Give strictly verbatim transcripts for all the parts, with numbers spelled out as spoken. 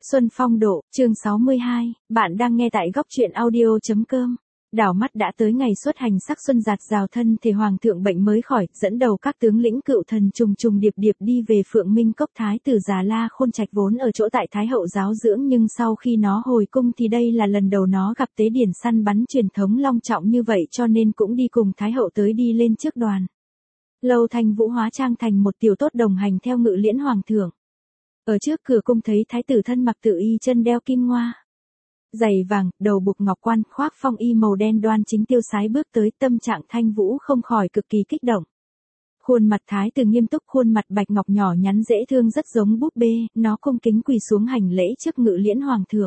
Xuân Phong độ, chương sáu mươi hai, bạn đang nghe tại góc truyện audio.com. Đảo mắt đã tới ngày xuất hành sắc xuân giạt rào thân thể hoàng thượng bệnh mới khỏi, dẫn đầu các tướng lĩnh cựu thần trùng trùng điệp điệp đi về Phượng Minh Cốc. Thái tử Già La Khôn Trạch vốn ở chỗ tại Thái hậu giáo dưỡng, nhưng sau khi nó hồi cung thì đây là lần đầu nó gặp tế điển săn bắn truyền thống long trọng như vậy, cho nên cũng đi cùng Thái hậu tới đi lên trước đoàn. Lâu Thanh Vũ hóa trang thành một tiểu tốt đồng hành theo ngự liễn hoàng thượng. Ở trước cửa cung thấy thái tử thân mặc tự y, chân đeo kim ngoa, giày vàng, đầu buộc ngọc quan, khoác phong y màu đen đoan chính tiêu sái bước tới, tâm trạng Thanh Vũ không khỏi cực kỳ kích động. Khuôn mặt thái tử nghiêm túc, khuôn mặt bạch ngọc nhỏ nhắn dễ thương rất giống búp bê, nó cung kính quỳ xuống hành lễ trước ngự liễn hoàng thượng.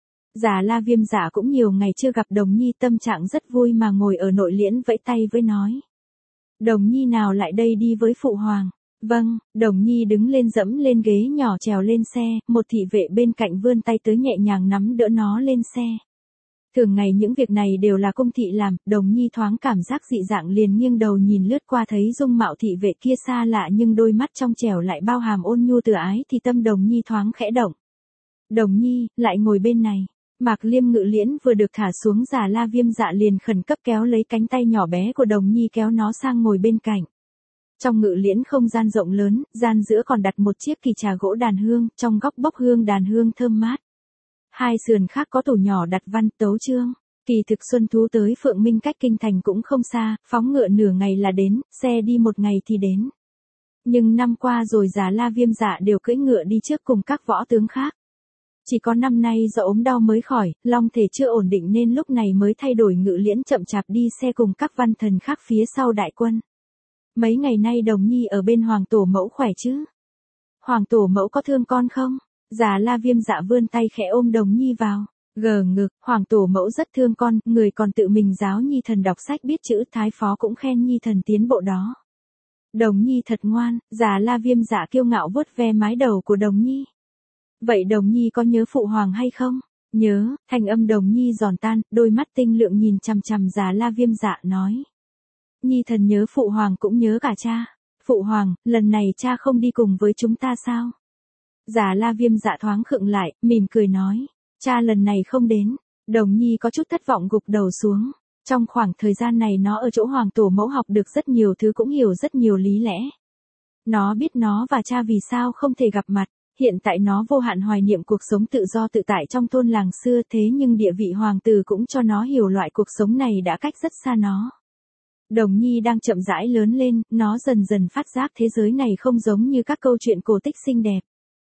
Già La Viêm Dạ cũng nhiều ngày chưa gặp Đồng Nhi, tâm trạng rất vui mà ngồi ở nội liễn vẫy tay với nói: Đồng Nhi nào lại đây đi với phụ hoàng? Vâng. Đồng Nhi đứng lên dẫm lên ghế nhỏ trèo lên xe, một thị vệ bên cạnh vươn tay tới nhẹ nhàng nắm đỡ nó lên xe. Thường ngày những việc này đều là cung thị làm, Đồng Nhi thoáng cảm giác dị dạng liền nghiêng đầu nhìn lướt qua, thấy dung mạo thị vệ kia xa lạ nhưng đôi mắt trong trẻo lại bao hàm ôn nhu từ ái, thì tâm Đồng Nhi thoáng khẽ động. Đồng Nhi, lại ngồi bên này. Mạc Liêm ngự liễn vừa được thả xuống, Già La Viêm Dạ liền khẩn cấp kéo lấy cánh tay nhỏ bé của Đồng Nhi kéo nó sang ngồi bên cạnh. Trong ngự liễn không gian rộng lớn, gian giữa còn đặt một chiếc kỳ trà gỗ đàn hương, trong góc bốc hương đàn hương thơm mát. Hai sườn khác có tủ nhỏ đặt văn tấu chương. Kỳ thực Xuân Thú tới Phượng Minh cách kinh thành cũng không xa, phóng ngựa nửa ngày là đến, xe đi một ngày thì đến. Nhưng năm qua rồi Già La Viêm Dạ đều cưỡi ngựa đi trước cùng các võ tướng khác. Chỉ có năm nay do ốm đau mới khỏi, long thể chưa ổn định nên lúc này mới thay đổi ngự liễn chậm chạp đi xe cùng các văn thần khác phía sau đại quân. Mấy ngày nay Đồng Nhi ở bên hoàng tổ mẫu khỏe chứ? Hoàng tổ mẫu có thương con không? Già La Viêm Dạ vươn tay khẽ ôm Đồng Nhi vào, gờ ngực, hoàng tổ mẫu rất thương con, người còn tự mình giáo Nhi thần đọc sách biết chữ, thái phó cũng khen Nhi thần tiến bộ đó. Đồng Nhi thật ngoan. Già La Viêm Dạ kiêu ngạo vuốt ve mái đầu của Đồng Nhi. Vậy Đồng Nhi có nhớ phụ hoàng hay không? Nhớ. Thanh âm Đồng Nhi giòn tan, đôi mắt tinh lượng nhìn chằm chằm Già La Viêm Dạ nói: Nhi thần nhớ phụ hoàng cũng nhớ cả cha. Phụ hoàng, lần này cha không đi cùng với chúng ta sao? Già La Viêm Dạ thoáng khựng lại, mỉm cười nói: Cha lần này không đến. Đồng Nhi có chút thất vọng gục đầu xuống. Trong khoảng thời gian này nó ở chỗ hoàng tổ mẫu học được rất nhiều thứ, cũng hiểu rất nhiều lý lẽ. Nó biết nó và cha vì sao không thể gặp mặt. Hiện tại nó vô hạn hoài niệm cuộc sống tự do tự tại trong thôn làng xưa, thế nhưng địa vị hoàng tử cũng cho nó hiểu loại cuộc sống này đã cách rất xa nó. Đồng Nhi đang chậm rãi lớn lên, nó dần dần phát giác thế giới này không giống như các câu chuyện cổ tích xinh đẹp.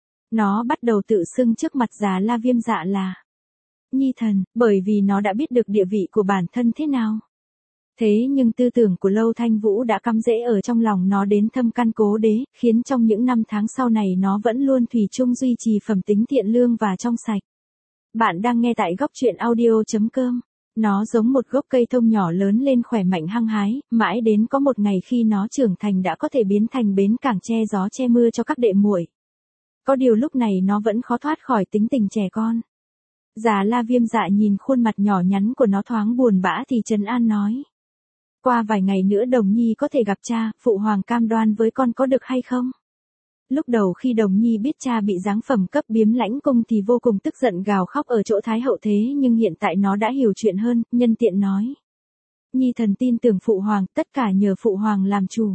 Nó bắt đầu tự xưng trước mặt Già La Viêm Dạ là Nhi thần, bởi vì nó đã biết được địa vị của bản thân thế nào. Thế nhưng tư tưởng của Lâu Thanh Vũ đã cắm rễ ở trong lòng nó đến thâm căn cố đế, khiến trong những năm tháng sau này nó vẫn luôn thủy chung duy trì phẩm tính thiện lương và trong sạch. Bạn đang nghe tại góc truyện audio.com. Nó giống một gốc cây thông nhỏ lớn lên khỏe mạnh hăng hái, mãi đến có một ngày khi nó trưởng thành đã có thể biến thành bến cảng che gió che mưa cho các đệ muội. Có điều lúc này nó vẫn khó thoát khỏi tính tình trẻ con. Già La Viêm Dạ nhìn khuôn mặt nhỏ nhắn của nó thoáng buồn bã thì trấn an nói: Qua vài ngày nữa Đồng Nhi có thể gặp cha, phụ hoàng cam đoan với con có được hay không? Lúc đầu khi Đồng Nhi biết cha bị giáng phẩm cấp biếm lãnh cung thì vô cùng tức giận gào khóc ở chỗ thái hậu, thế nhưng hiện tại nó đã hiểu chuyện hơn, nhân tiện nói: Nhi thần tin tưởng phụ hoàng, tất cả nhờ phụ hoàng làm chủ.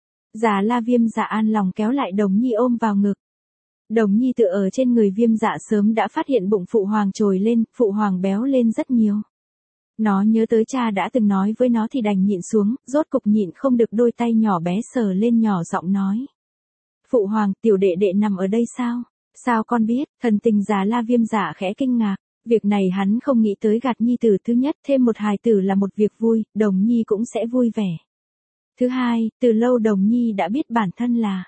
Già La Viêm Dạ an lòng kéo lại Đồng Nhi ôm vào ngực. Đồng Nhi tựa ở trên người Viêm Dạ sớm đã phát hiện bụng phụ hoàng trồi lên, phụ hoàng béo lên rất nhiều. Nó nhớ tới cha đã từng nói với nó thì đành nhịn xuống, rốt cục nhịn không được đôi tay nhỏ bé sờ lên nhỏ giọng nói: Phụ hoàng, tiểu đệ đệ nằm ở đây sao? Sao con biết? Thần tình Già La Viêm Dạ khẽ kinh ngạc. Việc này hắn không nghĩ tới gạt Nhi tử. Thứ nhất, thêm một hài tử là một việc vui, Đồng Nhi cũng sẽ vui vẻ. Thứ hai, từ lâu Đồng Nhi đã biết bản thân là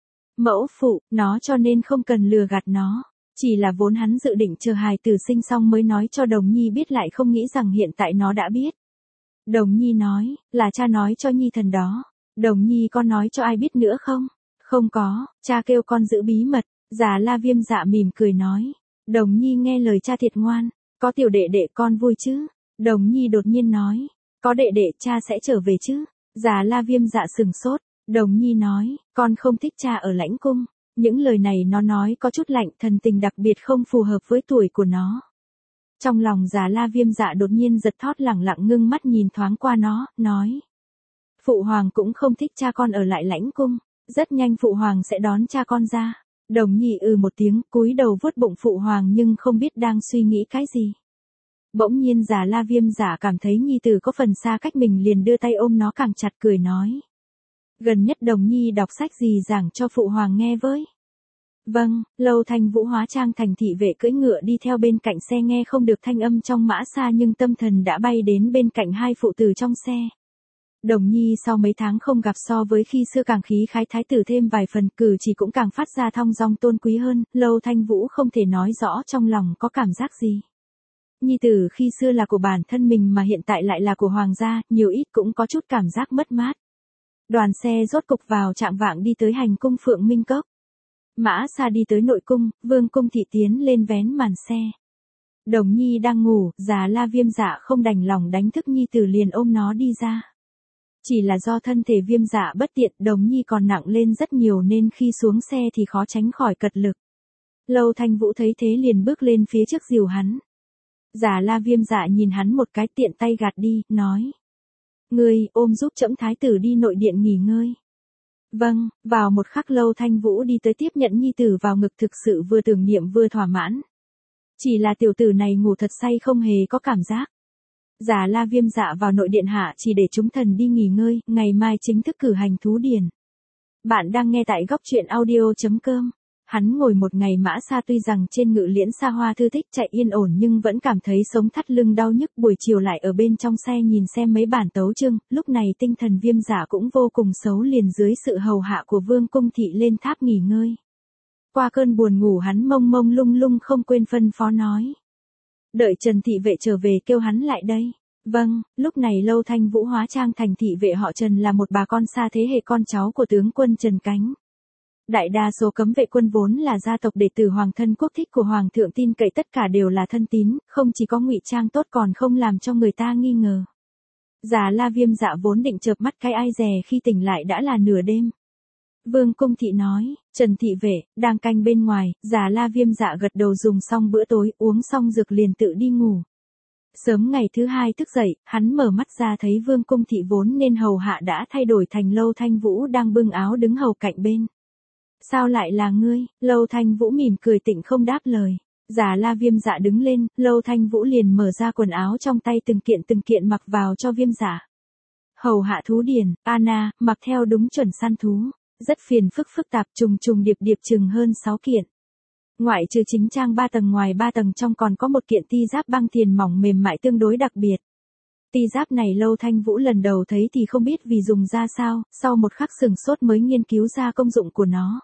mẫu phụ, nó cho nên không cần lừa gạt nó. Chỉ là vốn hắn dự định chờ hài tử sinh xong mới nói cho Đồng Nhi biết, lại không nghĩ rằng hiện tại nó đã biết. Đồng Nhi nói: Là cha nói cho Nhi thần đó. Đồng Nhi con nói cho ai biết nữa không? Không có, cha kêu con giữ bí mật. Già La Viêm Dạ mỉm cười nói: Đồng Nhi nghe lời cha thiệt ngoan. Có tiểu đệ đệ con vui chứ? Đồng Nhi đột nhiên nói: Có đệ đệ cha sẽ trở về chứ? Già La Viêm Dạ sừng sốt. Đồng Nhi nói: Con không thích cha ở lãnh cung. Những lời này nó nói có chút lạnh, thần tình đặc biệt không phù hợp với tuổi của nó. Trong lòng Già La Viêm Dạ đột nhiên giật thót, lẳng lặng ngưng mắt nhìn thoáng qua nó, nói. Phụ hoàng cũng không thích cha con ở lại lãnh cung, rất nhanh phụ hoàng sẽ đón cha con ra. Đồng Nhi ừ một tiếng, cúi đầu vuốt bụng phụ hoàng nhưng không biết đang suy nghĩ cái gì. Bỗng nhiên Già La Viêm Dạ cảm thấy nhi tử có phần xa cách mình, liền đưa tay ôm nó càng chặt, cười nói. Gần nhất Đồng Nhi đọc sách gì giảng cho phụ hoàng nghe với. Vâng, Lâu Thanh Vũ hóa trang thành thị vệ cưỡi ngựa đi theo bên cạnh xe, nghe không được thanh âm trong mã xa nhưng tâm thần đã bay đến bên cạnh hai phụ tử trong xe. Đồng Nhi sau mấy tháng không gặp so với khi xưa càng khí khái thái tử thêm vài phần, cử chỉ cũng càng phát ra thong dong tôn quý hơn. Lâu Thanh Vũ không thể nói rõ trong lòng có cảm giác gì. Nhi tử khi xưa là của bản thân mình mà hiện tại lại là của hoàng gia, nhiều ít cũng có chút cảm giác mất mát. Đoàn xe rốt cục vào chạng vạng đi tới hành cung Phượng Minh Cốc. Mã xa đi tới nội cung, Vương Cung Thị tiến lên vén màn xe. Đồng Nhi đang ngủ, Già La Viêm Dạ không đành lòng đánh thức nhi tử, liền ôm nó đi ra. Chỉ là do thân thể Viêm Dạ bất tiện, Đồng Nhi còn nặng lên rất nhiều nên khi xuống xe thì khó tránh khỏi cật lực. Lâu Thanh Vũ thấy thế liền bước lên phía trước dìu hắn. Già La Viêm Dạ nhìn hắn một cái, tiện tay gạt đi, nói. Ngươi, ôm giúp trẫm thái tử đi nội điện nghỉ ngơi. Vâng, vào một khắc Lâu Thanh Vũ đi tới tiếp nhận nhi tử vào ngực, thực sự vừa tưởng niệm vừa thỏa mãn. Chỉ là tiểu tử này ngủ thật say, không hề có cảm giác. Già La Viêm Dạ vào nội điện hạ chỉ để chúng thần đi nghỉ ngơi, ngày mai chính thức cử hành thú điển. Bạn đang nghe tại góc truyện audio chấm com. Hắn ngồi một ngày mã xa, tuy rằng trên ngự liễn xa hoa thư thích chạy yên ổn nhưng vẫn cảm thấy sống thắt lưng đau nhức. Buổi chiều lại ở bên trong xe nhìn xem mấy bản tấu chương, lúc này tinh thần Viêm Dạ cũng vô cùng xấu, liền dưới sự hầu hạ của Vương Cung Thị lên tháp nghỉ ngơi. Qua cơn buồn ngủ hắn mông mông lung lung không quên phân phó nói. Đợi Trần thị vệ trở về kêu hắn lại đây. Vâng, lúc này Lâu Thanh Vũ hóa trang thành thị vệ họ Trần, là một bà con xa thế hệ con cháu của tướng quân Trần Cánh. Đại đa số cấm vệ quân vốn là gia tộc đệ tử hoàng thân quốc thích của hoàng thượng, tin cậy tất cả đều là thân tín, không chỉ có ngụy trang tốt còn không làm cho người ta nghi ngờ. Già La Viêm Dạ vốn định chợp mắt cái ai dè, khi tỉnh lại đã là nửa đêm. Vương Cung Thị nói, Trần thị vệ, đang canh bên ngoài. Già La Viêm Dạ gật đầu, dùng xong bữa tối, uống xong dược liền tự đi ngủ. Sớm ngày thứ hai thức dậy, hắn mở mắt ra thấy Vương Cung Thị vốn nên hầu hạ đã thay đổi thành Lâu Thanh Vũ đang bưng áo đứng hầu cạnh bên. Sao lại là ngươi? Lâu Thanh Vũ mỉm cười tịnh không đáp lời. Già La Viêm Dạ đứng lên, Lâu Thanh Vũ liền mở ra quần áo trong tay từng kiện từng kiện mặc vào cho Viêm Dạ. Hầu hạ thú điển, Anna, mặc theo đúng chuẩn săn thú. Rất phiền phức phức tạp, trùng trùng điệp điệp chừng hơn sáu kiện. Ngoại trừ chính trang ba tầng, ngoài ba tầng trong còn có một kiện ti giáp băng tiền mỏng mềm mại tương đối đặc biệt. Ti giáp này Lâu Thanh Vũ lần đầu thấy thì không biết vì dùng ra sao, sau một khắc sừng sốt mới nghiên cứu ra công dụng của nó.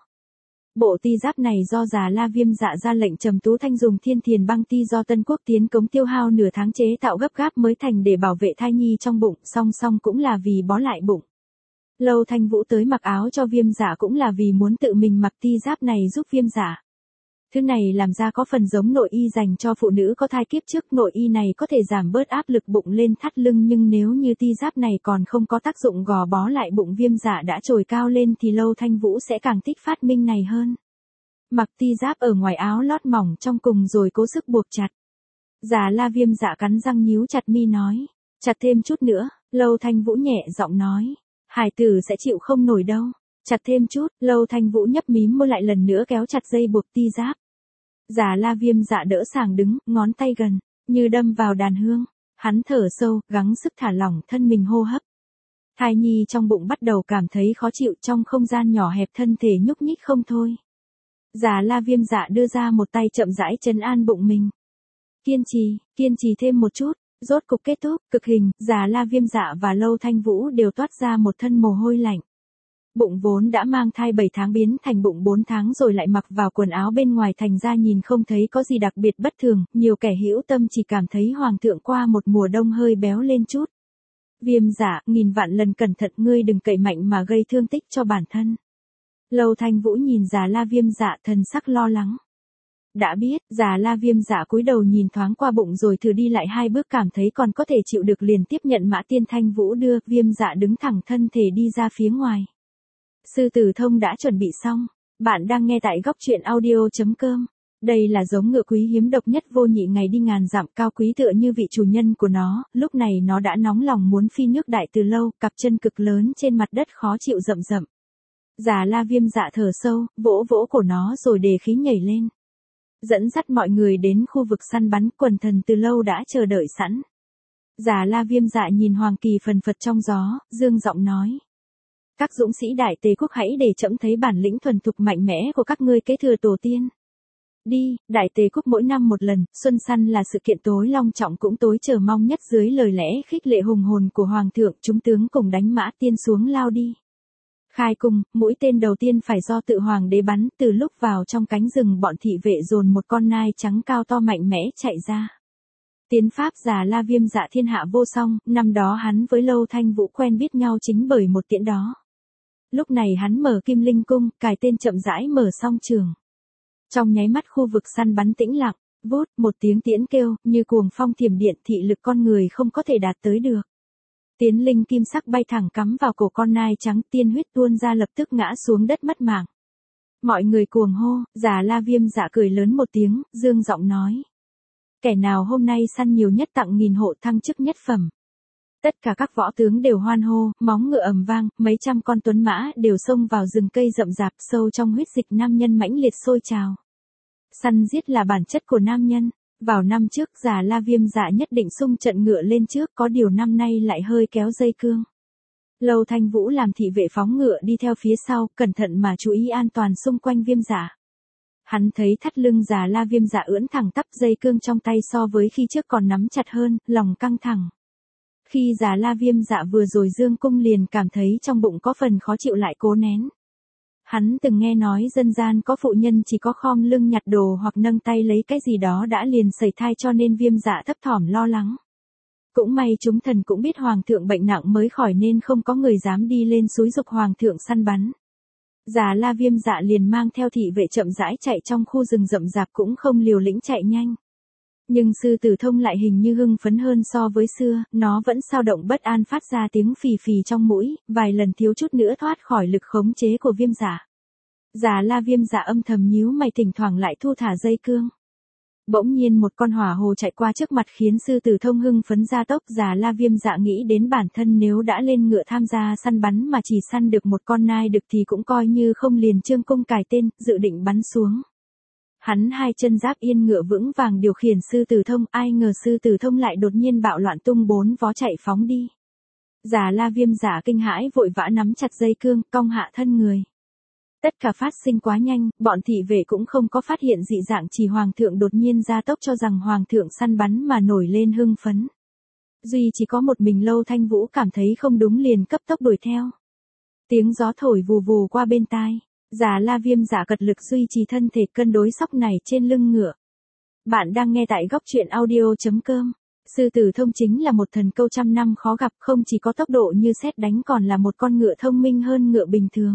Bộ ti giáp này do Già La Viêm Dạ ra lệnh Trầm Tú Thanh dùng thiên thiền băng ti do Tân Quốc tiến cống tiêu hao nửa tháng chế tạo gấp gáp mới thành để bảo vệ thai nhi trong bụng, song song cũng là vì bó lại bụng. Lâu Thanh Vũ tới mặc áo cho Viêm Dạ cũng là vì muốn tự mình mặc ti giáp này giúp Viêm Dạ. Thứ này làm ra có phần giống nội y dành cho phụ nữ có thai kiếp trước, nội y này có thể giảm bớt áp lực bụng lên thắt lưng, nhưng nếu như ti giáp này còn không có tác dụng gò bó lại bụng Viêm Dạ đã trồi cao lên thì Lâu Thanh Vũ sẽ càng thích phát minh này hơn. Mặc ti giáp ở ngoài áo lót mỏng trong cùng rồi cố sức buộc chặt. Già La Viêm Dạ cắn răng nhíu chặt mi nói, chặt thêm chút nữa. Lâu Thanh Vũ nhẹ giọng nói, hải tử sẽ chịu không nổi đâu. Chặt thêm chút. Lâu Thanh Vũ nhấp mím môi lại lần nữa kéo chặt dây buộc ti giáp. Già La Viêm Dạ đỡ sàng đứng, ngón tay gần như đâm vào đàn hương. Hắn thở sâu, gắng sức thả lỏng thân mình hô hấp. Thai nhi trong bụng bắt đầu cảm thấy khó chịu, trong không gian nhỏ hẹp thân thể nhúc nhích không thôi. Già La Viêm Dạ đưa ra một tay chậm rãi trấn an bụng mình. Kiên trì, kiên trì thêm một chút. Rốt cục kết thúc, cực hình. Già La Viêm Dạ và Lâu Thanh Vũ đều toát ra một thân mồ hôi lạnh. Bụng vốn đã mang thai bảy tháng biến thành bụng bốn tháng rồi lại mặc vào quần áo bên ngoài, thành ra nhìn không thấy có gì đặc biệt bất thường, nhiều kẻ hữu tâm chỉ cảm thấy hoàng thượng qua một mùa đông hơi béo lên chút. Viêm Dạ, nghìn vạn lần cẩn thận, ngươi đừng cậy mạnh mà gây thương tích cho bản thân. Lâu Thanh Vũ nhìn Già La Viêm Dạ thần sắc lo lắng. Đã biết. Già La Viêm Dạ cúi đầu nhìn thoáng qua bụng rồi thử đi lại hai bước, cảm thấy còn có thể chịu được liền tiếp nhận Mã Tiên Thanh Vũ đưa. Viêm Dạ đứng thẳng thân thể đi ra phía ngoài. Sư tử thông đã chuẩn bị xong. Bạn đang nghe tại góc truyện audio.com. Đây là giống ngựa quý hiếm độc nhất vô nhị, ngày đi ngàn dặm, cao quý tựa như vị chủ nhân của nó, lúc này nó đã nóng lòng muốn phi nước đại từ lâu, cặp chân cực lớn trên mặt đất khó chịu rậm rậm. Già La Viêm Dạ thở sâu, vỗ vỗ cổ nó rồi đề khí nhảy lên. Dẫn dắt mọi người đến khu vực săn bắn, quần thần từ lâu đã chờ đợi sẵn. Già La Viêm Dạ nhìn Hoàng Kỳ phần phật trong gió, dương giọng nói. Các dũng sĩ đại tề quốc, hãy để trẫm thấy bản lĩnh thuần thục mạnh mẽ của các ngươi kế thừa tổ tiên. Đi, đại tề quốc mỗi năm một lần, xuân săn là sự kiện tối long trọng cũng tối chờ mong nhất, dưới lời lẽ khích lệ hùng hồn của hoàng thượng, chúng tướng cùng đánh mã tiên xuống lao đi. Khai cung, mũi tên đầu tiên phải do tự hoàng đế bắn, từ lúc vào trong cánh rừng bọn thị vệ dồn một con nai trắng cao to mạnh mẽ chạy ra. Tiến pháp Già La Viêm Dạ thiên hạ vô song, năm đó hắn với Lâu Thanh Vũ quen biết nhau chính bởi một tiễn đó. Lúc này hắn mở Kim Linh cung, cài tên chậm rãi mở song trường. Trong nháy mắt khu vực săn bắn tĩnh lặng, vút, một tiếng tiễn kêu, như cuồng phong thiểm điện, thị lực con người không có thể đạt tới được. Tiến linh kim sắc bay thẳng cắm vào cổ con nai trắng, tiên huyết tuôn ra lập tức ngã xuống đất mất mạng. Mọi người cuồng hô, Già La Viêm Dạ cười lớn một tiếng, dương giọng nói. Kẻ nào hôm nay săn nhiều nhất tặng nghìn hộ, thăng chức nhất phẩm. Tất cả các võ tướng đều hoan hô, móng ngựa ầm vang, mấy trăm con tuấn mã đều xông vào rừng cây rậm rạp, sâu trong huyết dịch nam nhân mãnh liệt sôi trào. Săn giết là bản chất của nam nhân. Vào năm trước Già La Viêm Dạ nhất định xung trận ngựa lên trước, có điều năm nay lại hơi kéo dây cương. Lâu Thanh Vũ làm thị vệ phóng ngựa đi theo phía sau, cẩn thận mà chú ý an toàn xung quanh Viêm Dạ. Hắn thấy thắt lưng Già La Viêm Dạ ưỡn thẳng tắp, dây cương trong tay so với khi trước còn nắm chặt hơn, lòng căng thẳng. Khi Già La Viêm Dạ vừa rồi dương cung liền cảm thấy trong bụng có phần khó chịu lại cố nén. Hắn từng nghe nói dân gian có phụ nhân chỉ có khom lưng nhặt đồ hoặc nâng tay lấy cái gì đó đã liền sẩy thai, cho nên Viêm Dạ thấp thỏm lo lắng. Cũng may chúng thần cũng biết hoàng thượng bệnh nặng mới khỏi nên không có người dám đi lên xúi giục hoàng thượng săn bắn. Già La Viêm Dạ liền mang theo thị vệ chậm rãi chạy trong khu rừng rậm rạp, cũng không liều lĩnh chạy nhanh. Nhưng Sư Tử Thông lại hình như hưng phấn hơn so với xưa, nó vẫn xao động bất an phát ra tiếng phì phì trong mũi, vài lần thiếu chút nữa thoát khỏi lực khống chế của Viêm Dạ. Già La Viêm Dạ âm thầm nhíu mày, thỉnh thoảng lại thu thả dây cương. Bỗng nhiên một con hỏa hồ chạy qua trước mặt khiến Sư Tử Thông hưng phấn ra tốc. Già La Viêm Dạ nghĩ đến bản thân nếu đã lên ngựa tham gia săn bắn mà chỉ săn được một con nai đực thì cũng coi như không, liền trương cung cài tên, dự định bắn xuống. Hắn hai chân giáp yên ngựa vững vàng điều khiển Sư Tử Thông, ai ngờ Sư Tử Thông lại đột nhiên bạo loạn tung bốn vó chạy phóng đi. Già La Viêm Dạ kinh hãi vội vã nắm chặt dây cương, cong hạ thân người. Tất cả phát sinh quá nhanh, bọn thị vệ cũng không có phát hiện dị dạng, chỉ hoàng thượng đột nhiên ra tốc cho rằng hoàng thượng săn bắn mà nổi lên hưng phấn. Duy chỉ có một mình Lâu Thanh Vũ cảm thấy không đúng liền cấp tốc đuổi theo. Tiếng gió thổi vù vù qua bên tai. Già La Viêm Dạ cật lực duy trì thân thể cân đối sóc này trên lưng ngựa. Bạn đang nghe tại góc truyện audio.com. Sư Tử Thông chính là một thần câu trăm năm khó gặp, không chỉ có tốc độ như sét đánh còn là một con ngựa thông minh hơn ngựa bình thường.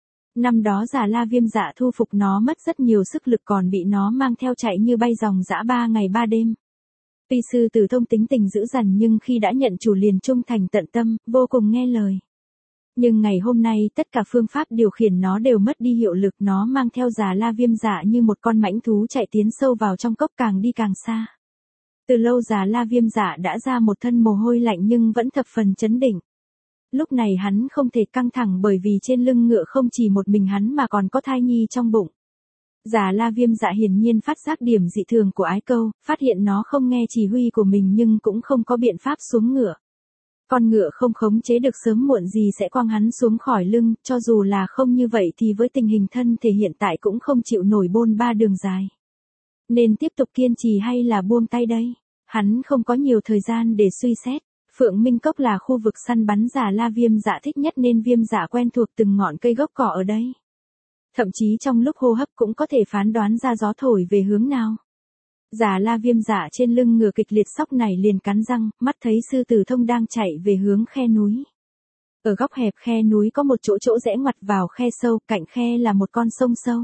Năm đó Già La Viêm Dạ thu phục nó mất rất nhiều sức lực, còn bị nó mang theo chạy như bay dòng dã ba ngày ba đêm. Tuy Sư Tử Thông tính tình dữ dằn nhưng khi đã nhận chủ liền trung thành tận tâm, vô cùng nghe lời. Nhưng ngày hôm nay tất cả phương pháp điều khiển nó đều mất đi hiệu lực, nó mang theo Già La Viêm Dạ như một con mãnh thú chạy tiến sâu vào trong cốc, càng đi càng xa. Từ lâu Già La Viêm Dạ đã ra một thân mồ hôi lạnh nhưng vẫn thập phần chấn định. Lúc này hắn không thể căng thẳng bởi vì trên lưng ngựa không chỉ một mình hắn mà còn có thai nhi trong bụng. Già La Viêm Dạ hiển nhiên phát giác điểm dị thường của ái câu, phát hiện nó không nghe chỉ huy của mình nhưng cũng không có biện pháp xuống ngựa. Con ngựa không khống chế được sớm muộn gì sẽ quăng hắn xuống khỏi lưng, cho dù là không như vậy thì với tình hình thân thể hiện tại cũng không chịu nổi bôn ba đường dài. Nên tiếp tục kiên trì hay là buông tay đây? Hắn không có nhiều thời gian để suy xét. Phượng Minh Cốc là khu vực săn bắn Già La Viêm Dạ thích nhất nên Viêm Dạ quen thuộc từng ngọn cây gốc cỏ ở đây. Thậm chí trong lúc hô hấp cũng có thể phán đoán ra gió thổi về hướng nào. Già La Viêm Dạ trên lưng ngựa kịch liệt sóc này liền cắn răng, mắt thấy Sư Tử Thông đang chạy về hướng khe núi. Ở góc hẹp khe núi có một chỗ chỗ rẽ ngoặt vào khe sâu, cạnh khe là một con sông sâu.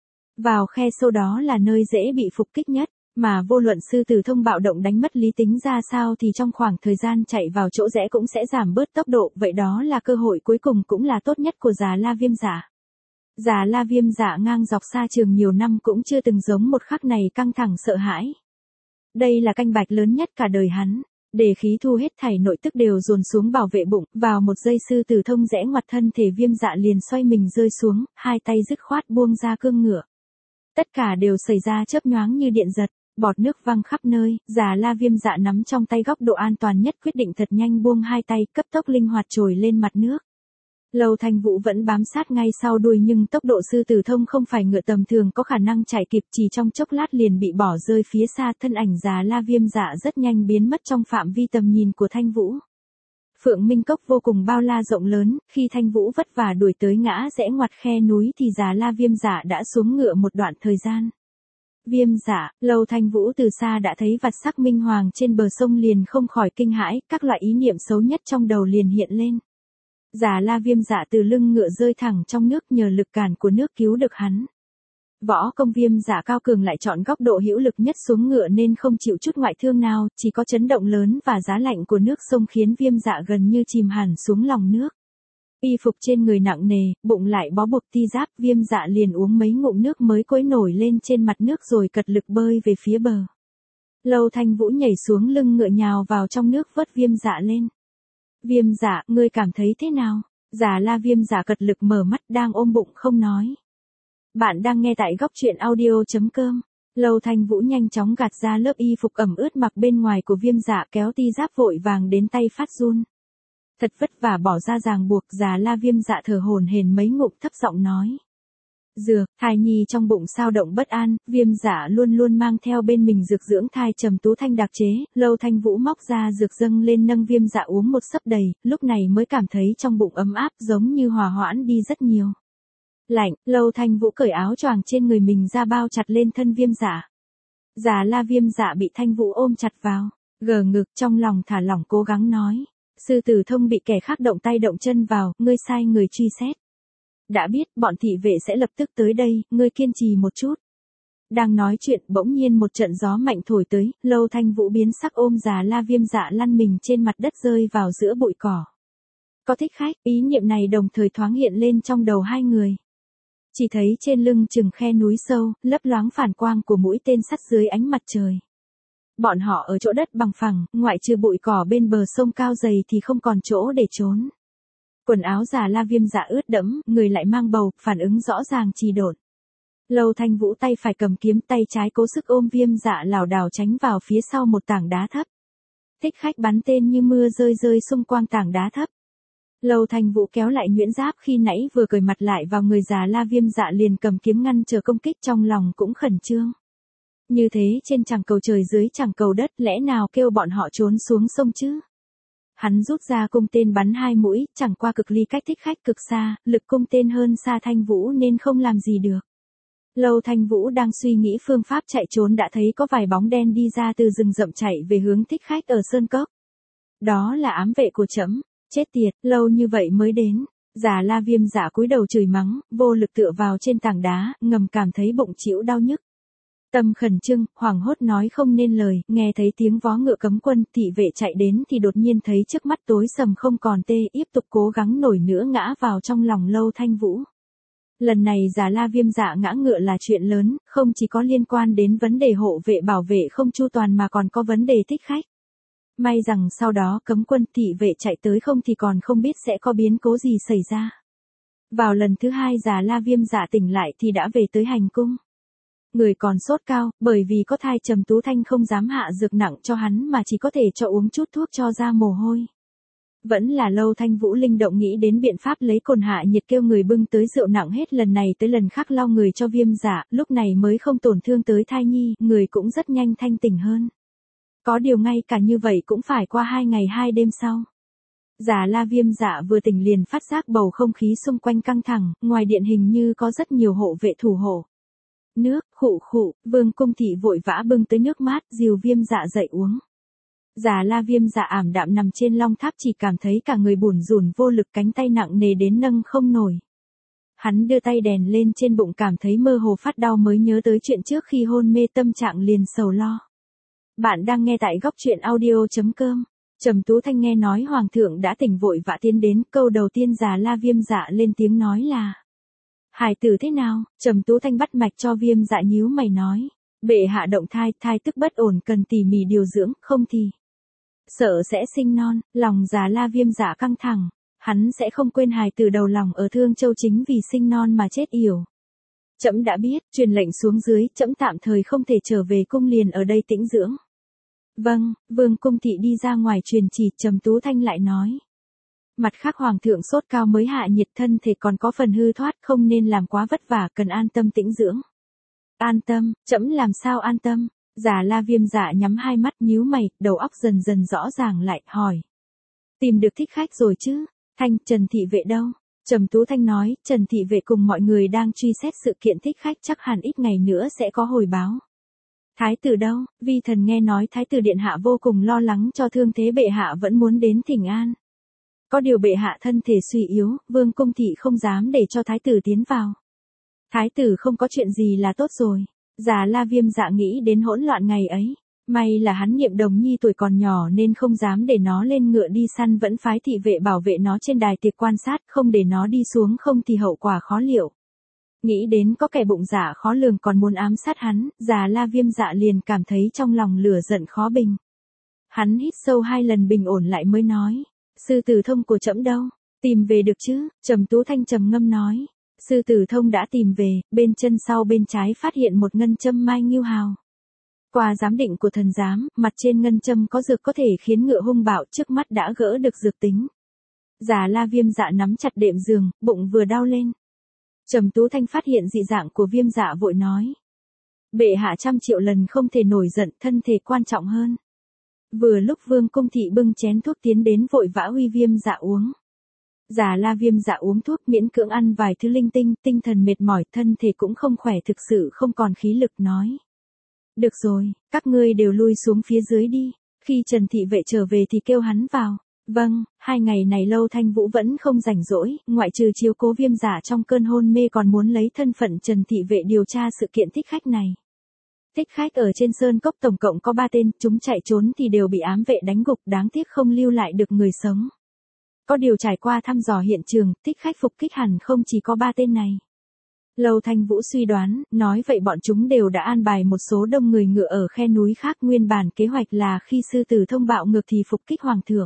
Vào khe sâu đó là nơi dễ bị phục kích nhất, mà vô luận Sư Tử Thông bạo động đánh mất lý tính ra sao thì trong khoảng thời gian chạy vào chỗ rẽ cũng sẽ giảm bớt tốc độ, vậy đó là cơ hội cuối cùng cũng là tốt nhất của Già La Viêm Dạ. Già La Viêm Dạ ngang dọc xa trường nhiều năm cũng chưa từng giống một khắc này căng thẳng sợ hãi. Đây là canh bạch lớn nhất cả đời hắn. Để khí thu hết thảy nội tức đều dồn xuống bảo vệ bụng, vào một giây sư tử thông rẽ ngoặt thân thể Viêm Dạ liền xoay mình rơi xuống, hai tay dứt khoát buông ra cương ngựa. Tất cả đều xảy ra chớp nhoáng như điện giật, bọt nước văng khắp nơi, Già La Viêm Dạ nắm trong tay góc độ an toàn nhất quyết định thật nhanh buông hai tay, cấp tốc linh hoạt trồi lên mặt nước. Lâu Thanh Vũ vẫn bám sát ngay sau đuôi nhưng tốc độ sư tử thông không phải ngựa tầm thường có khả năng chạy kịp, chỉ trong chốc lát liền bị bỏ rơi phía xa, thân ảnh Già La Viêm Dạ rất nhanh biến mất trong phạm vi tầm nhìn của Thanh Vũ. Phượng Minh Cốc vô cùng bao la rộng lớn, khi Thanh Vũ vất vả đuổi tới ngã rẽ ngoặt khe núi thì Già La Viêm Dạ đã xuống ngựa một đoạn thời gian. Viêm Dạ, Lâu Thanh Vũ từ xa đã thấy vặt sắc minh hoàng trên bờ sông liền không khỏi kinh hãi, các loại ý niệm xấu nhất trong đầu liền hiện lên. Già La Viêm Dạ từ lưng ngựa rơi thẳng trong nước nhờ lực cản của nước cứu được hắn. Võ công Viêm Dạ cao cường lại chọn góc độ hữu lực nhất xuống ngựa nên không chịu chút ngoại thương nào, chỉ có chấn động lớn và giá lạnh của nước sông khiến Viêm Dạ gần như chìm hẳn xuống lòng nước. Y phục trên người nặng nề, bụng lại bó buộc ti giáp, Viêm Dạ liền uống mấy ngụm nước mới cối nổi lên trên mặt nước rồi cật lực bơi về phía bờ. Lâu Thanh Vũ nhảy xuống lưng ngựa nhào vào trong nước vớt Viêm Dạ lên. Viêm Dạ, ngươi cảm thấy thế nào? Già La Viêm Dạ cật lực mở mắt đang ôm bụng không nói. Bạn đang nghe tại góc truyện audio.com. Lâu Thanh Vũ nhanh chóng gạt ra lớp y phục ẩm ướt mặc bên ngoài của Viêm Dạ kéo ti giáp vội vàng đến tay phát run. Thật vất vả bỏ ra ràng buộc, Già La Viêm Dạ thở hổn hển mấy ngụm thấp giọng nói. Dược, thai nhi trong bụng sao động bất an, Viêm Dạ luôn luôn mang theo bên mình dược dưỡng thai trầm tú thanh đặc chế, Lâu Thanh Vũ móc ra dược dâng lên nâng Viêm Dạ uống một sấp đầy, lúc này mới cảm thấy trong bụng ấm áp giống như hòa hoãn đi rất nhiều. Lạnh, Lâu Thanh Vũ cởi áo choàng trên người mình ra bao chặt lên thân Viêm Dạ. Già La Viêm Dạ bị Thanh Vũ ôm chặt vào, gờ ngực trong lòng thả lỏng cố gắng nói. Sư tử thông bị kẻ khác động tay động chân vào, ngươi sai người truy xét. Đã biết, bọn thị vệ sẽ lập tức tới đây, ngươi kiên trì một chút. Đang nói chuyện, bỗng nhiên một trận gió mạnh thổi tới, Lâu Thanh Vũ biến sắc ôm Già La Viêm Dạ lăn mình trên mặt đất rơi vào giữa bụi cỏ. Có thích khách, ý niệm này đồng thời thoáng hiện lên trong đầu hai người. Chỉ thấy trên lưng chừng khe núi sâu, lấp loáng phản quang của mũi tên sắt dưới ánh mặt trời. Bọn họ ở chỗ đất bằng phẳng, ngoại trừ bụi cỏ bên bờ sông cao dày thì không còn chỗ để trốn. Quần áo Già La Viêm Dạ ướt đẫm, người lại mang bầu, phản ứng rõ ràng trì độn. Lâu Thanh Vũ tay phải cầm kiếm, tay trái cố sức ôm Viêm Dạ lảo đảo tránh vào phía sau một tảng đá thấp. Thích khách bắn tên như mưa rơi rơi xung quanh tảng đá thấp. Lâu Thanh Vũ kéo lại nhuyễn giáp khi nãy vừa cởi mặt lại vào người Già La Viêm Dạ liền cầm kiếm ngăn chờ công kích, trong lòng cũng khẩn trương. Như thế trên chẳng cầu trời dưới chẳng cầu đất, lẽ nào kêu bọn họ trốn xuống sông chứ? Hắn rút ra cung tên bắn hai mũi, chẳng qua cực ly cách thích khách cực xa, lực cung tên hơn xa Thanh Vũ nên không làm gì được. Lâu Thanh Vũ đang suy nghĩ phương pháp chạy trốn đã thấy có vài bóng đen đi ra từ rừng rậm chạy về hướng thích khách ở Sơn Cốc. Đó là ám vệ của trẫm, chết tiệt, lâu như vậy mới đến. Già La Viêm Dạ cúi đầu chửi mắng, vô lực tựa vào trên tảng đá, ngầm cảm thấy bụng chịu đau nhức. Tâm khẩn trương, hoảng hốt nói không nên lời, nghe thấy tiếng vó ngựa cấm quân, thị vệ chạy đến thì đột nhiên thấy trước mắt tối sầm không còn tê, tiếp tục cố gắng nổi nữa ngã vào trong lòng Lâu Thanh Vũ. Lần này Già La Viêm Dạ ngã ngựa là chuyện lớn, không chỉ có liên quan đến vấn đề hộ vệ bảo vệ không chu toàn mà còn có vấn đề thích khách. May rằng sau đó cấm quân thị vệ chạy tới không thì còn không biết sẽ có biến cố gì xảy ra. Vào lần thứ hai Già La Viêm Dạ tỉnh lại thì đã về tới hành cung. Người còn sốt cao, bởi vì có thai Trầm Tú Thanh không dám hạ dược nặng cho hắn mà chỉ có thể cho uống chút thuốc cho ra mồ hôi. Vẫn là Lâu Thanh Vũ linh động nghĩ đến biện pháp lấy cồn hạ nhiệt kêu người bưng tới rượu nặng hết lần này tới lần khác lau người cho Viêm Dạ, lúc này mới không tổn thương tới thai nhi, người cũng rất nhanh thanh tỉnh hơn. Có điều ngay cả như vậy cũng phải qua hai ngày hai đêm sau. Già La Viêm Dạ vừa tỉnh liền phát giác bầu không khí xung quanh căng thẳng, ngoài điện hình như có rất nhiều hộ vệ thủ hộ. Nước, khụ khụ, Vương Cung Thị vội vã bưng tới nước mát, dìu Viêm Dạ dậy uống. Già La Viêm Dạ ảm đạm nằm trên long tháp chỉ cảm thấy cả người bủn rủn vô lực, cánh tay nặng nề đến nâng không nổi. Hắn đưa tay đèn lên trên bụng cảm thấy mơ hồ phát đau mới nhớ tới chuyện trước khi hôn mê, tâm trạng liền sầu lo. Bạn đang nghe tại góc truyện audio.com. Trầm Tú Thanh nghe nói Hoàng thượng đã tỉnh vội vã tiến đến, câu đầu tiên Già La Viêm Dạ lên tiếng nói là: Hài tử thế nào? Trầm Tú Thanh bắt mạch cho Viêm Dạ nhíu mày nói. Bệ hạ động thai, thai tức bất ổn cần tỉ mỉ điều dưỡng, không thì sợ sẽ sinh non. Lòng già La Viêm Dạ căng thẳng, hắn sẽ không quên hài tử đầu lòng ở Thương Châu chính vì sinh non mà chết yểu. Trẫm đã biết, truyền lệnh xuống dưới, trẫm tạm thời không thể trở về cung liền ở đây tĩnh dưỡng. Vâng, Vương Cung thị đi ra ngoài truyền chỉ. Trầm Tú Thanh lại nói. Mặt khác hoàng thượng sốt cao mới hạ nhiệt, thân thể còn có phần hư thoát, không nên làm quá vất vả, cần an tâm tĩnh dưỡng. An tâm, trẫm làm sao an tâm? Già La Viêm Dạ nhắm hai mắt nhíu mày, đầu óc dần dần rõ ràng lại, hỏi. Tìm được thích khách rồi chứ? Thanh, Trần thị vệ đâu? Trầm Tú Thanh nói, Trần thị vệ cùng mọi người đang truy xét sự kiện thích khách, chắc hẳn ít ngày nữa sẽ có hồi báo. Thái tử đâu? Vi thần nghe nói thái tử điện hạ vô cùng lo lắng cho thương thế bệ hạ, vẫn muốn đến thỉnh an. Có điều bệ hạ thân thể suy yếu, Vương Cung thị không dám để cho thái tử tiến vào. Thái tử không có chuyện gì là tốt rồi. Già La Viêm Dạ nghĩ đến hỗn loạn ngày ấy. May là hắn Niệm Đồng Nhi tuổi còn nhỏ nên không dám để nó lên ngựa đi săn, vẫn phái thị vệ bảo vệ nó trên đài tiệc quan sát, không để nó đi xuống, không thì hậu quả khó liệu. Nghĩ đến có kẻ bụng dạ khó lường còn muốn ám sát hắn, già La Viêm Dạ liền cảm thấy trong lòng lửa giận khó bình. Hắn hít sâu hai lần bình ổn lại mới nói. Sư tử thông của trẫm đâu? Tìm về được chứ? Trầm Tú Thanh trầm ngâm nói. Sư tử thông đã tìm về, bên chân sau bên trái phát hiện một ngân châm mai ngưu hào. Qua giám định của thần giám, mặt trên ngân châm có dược có thể khiến ngựa hung bạo, trước mắt đã gỡ được dược tính. Già La Viêm Dạ nắm chặt đệm giường, bụng vừa đau lên. Trầm Tú Thanh phát hiện dị dạng của Viêm Dạ vội nói. Bệ hạ trăm triệu lần không thể nổi giận, thân thể quan trọng hơn. Vừa lúc Vương Cung thị bưng chén thuốc tiến đến vội vã uy Viêm Dạ uống. Già La Viêm Dạ uống thuốc miễn cưỡng ăn vài thứ linh tinh, tinh thần mệt mỏi, thân thể cũng không khỏe, thực sự không còn khí lực nói. Được rồi, các ngươi đều lui xuống phía dưới đi, khi Trần thị vệ trở về thì kêu hắn vào. Vâng, hai ngày này Lâu Thanh Vũ vẫn không rảnh rỗi, ngoại trừ chiếu cố Viêm Dạ trong cơn hôn mê còn muốn lấy thân phận Trần thị vệ điều tra sự kiện thích khách này. Thích khách ở trên Sơn Cốc tổng cộng có ba tên, chúng chạy trốn thì đều bị ám vệ đánh gục, đáng tiếc không lưu lại được người sống. Có điều trải qua thăm dò hiện trường, thích khách phục kích hẳn không chỉ có ba tên này. Lâu Thanh Vũ suy đoán, nói vậy bọn chúng đều đã an bài một số đông người ngựa ở khe núi khác, nguyên bản kế hoạch là khi sư tử thông bạo ngược thì phục kích hoàng thượng.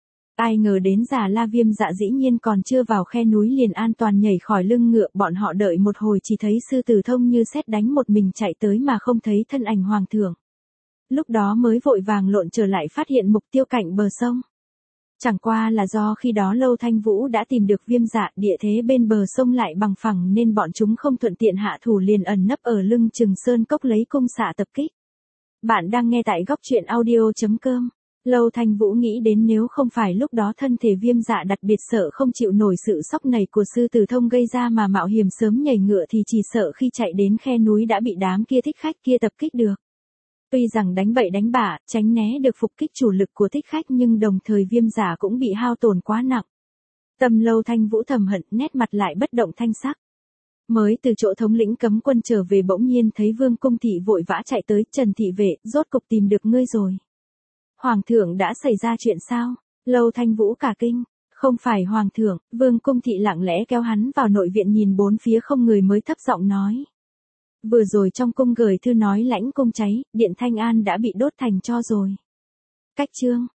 Ai ngờ đến già La Viêm Dạ dĩ nhiên còn chưa vào khe núi liền an toàn nhảy khỏi lưng ngựa, bọn họ đợi một hồi chỉ thấy sư tử thông như sét đánh một mình chạy tới mà không thấy thân ảnh hoàng thượng. Lúc đó mới vội vàng lộn trở lại phát hiện mục tiêu cạnh bờ sông. Chẳng qua là do khi đó Lâu Thanh Vũ đã tìm được Viêm Dạ, địa thế bên bờ sông lại bằng phẳng nên bọn chúng không thuận tiện hạ thủ, liền ẩn nấp ở lưng chừng Sơn Cốc lấy cung xạ tập kích. Bạn đang nghe tại góc truyện audio chấm com. Lâu Thanh Vũ nghĩ đến nếu không phải lúc đó thân thể Viêm Dạ đặc biệt sợ không chịu nổi sự sốc nảy của sư tử thông gây ra mà mạo hiểm sớm nhảy ngựa thì chỉ sợ khi chạy đến khe núi đã bị đám kia thích khách kia tập kích được. Tuy rằng đánh bậy đánh bạ, tránh né được phục kích chủ lực của thích khách nhưng đồng thời Viêm Dạ cũng bị hao tổn quá nặng. Tâm Lâu Thanh Vũ thầm hận, nét mặt lại bất động thanh sắc. Mới từ chỗ thống lĩnh cấm quân trở về bỗng nhiên thấy Vương Cung thị vội vã chạy tới. Trần thị vệ, rốt cục tìm được ngươi rồi. Hoàng thượng đã xảy ra chuyện sao? Lâu Thanh Vũ cả kinh. Không phải hoàng thượng. Vương Cung thị lặng lẽ kéo hắn vào nội viện nhìn bốn phía không người mới thấp giọng nói. Vừa rồi trong cung gửi thư nói lãnh cung cháy, điện Thanh An đã bị đốt thành tro rồi. Cách chương.